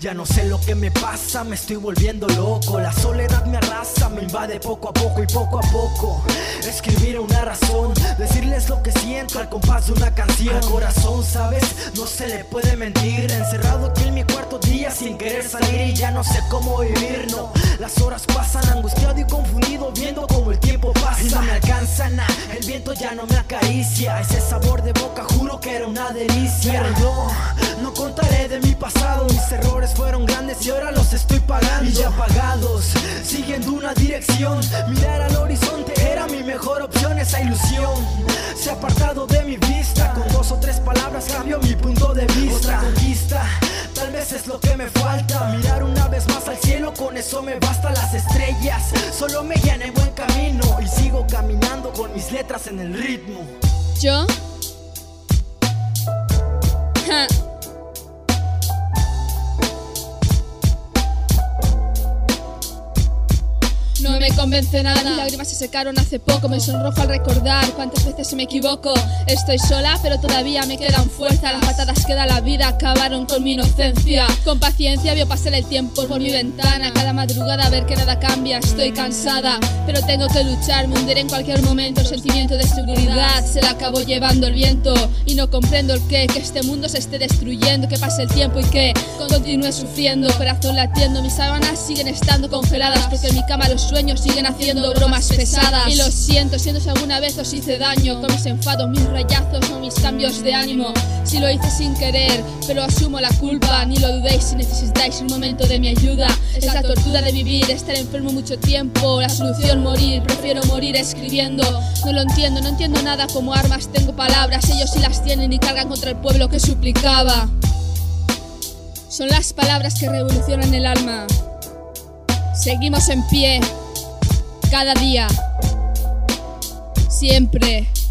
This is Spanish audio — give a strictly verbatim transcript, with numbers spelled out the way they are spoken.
Ya no sé lo que me pasa, me estoy volviendo loco. La soledad me arrasa, me invade poco a poco y poco a poco. Escribir una razón, decirles lo que siento al compás de una canción. Al corazón, ¿sabes? No se le puede mentir. Encerrado aquí en mi cuarto día sin querer salir y ya no sé cómo vivir, no. Las horas pasan angustiado y confundido viendo cómo el tiempo pasa y no me alcanza nada, el viento ya no me acaricia. Ese sabor de boca juro que era una delicia. Pero yo no contaré de mi pasado. Mis errores fueron grandes y ahora los estoy pagando. Y ya pagados, siguiendo una dirección. Mirar al horizonte era mi mejor opción. Esa ilusión se ha apartado de mi vista. Con dos o tres palabras cambio mi punto de vista. Otra conquista, tal vez es lo que me falta. Mirar una vez más al cielo, con eso me basta. Las estrellas solo me guían en buen camino y sigo caminando con mis letras en el ritmo. Yo ja. No me convence nada, mis lágrimas se secaron hace poco. Me sonrojo al recordar cuántas veces me equivoco. Estoy sola pero todavía me quedan fuerza. Las patadas que da la vida acabaron con mi inocencia. Con paciencia veo pasar el tiempo por mi ventana. Cada madrugada a ver que nada cambia. Estoy cansada pero tengo que luchar. Me hundiré en cualquier momento. El sentimiento de seguridad se la acabó llevando el viento. Y no comprendo el qué, que este mundo se esté destruyendo. Que pase el tiempo y que continúe sufriendo. Corazón latiendo, mis sábanas siguen estando congeladas. Porque en mi cama los sueños siguen haciendo bromas pesadas. Y lo siento, siento si alguna vez os hice daño. Con mis enfados, mis rayazos o mis cambios de ánimo. Si lo hice sin querer, pero asumo la culpa. Ni lo dudéis si necesitáis un momento de mi ayuda. Es la tortura de vivir, estar enfermo mucho tiempo. La solución morir, prefiero morir escribiendo. No lo entiendo, no entiendo nada. Como armas tengo palabras, ellos sí las tienen y cargan contra el pueblo que suplicaba. Son las palabras que revolucionan el alma. Seguimos en pie, cada día, siempre.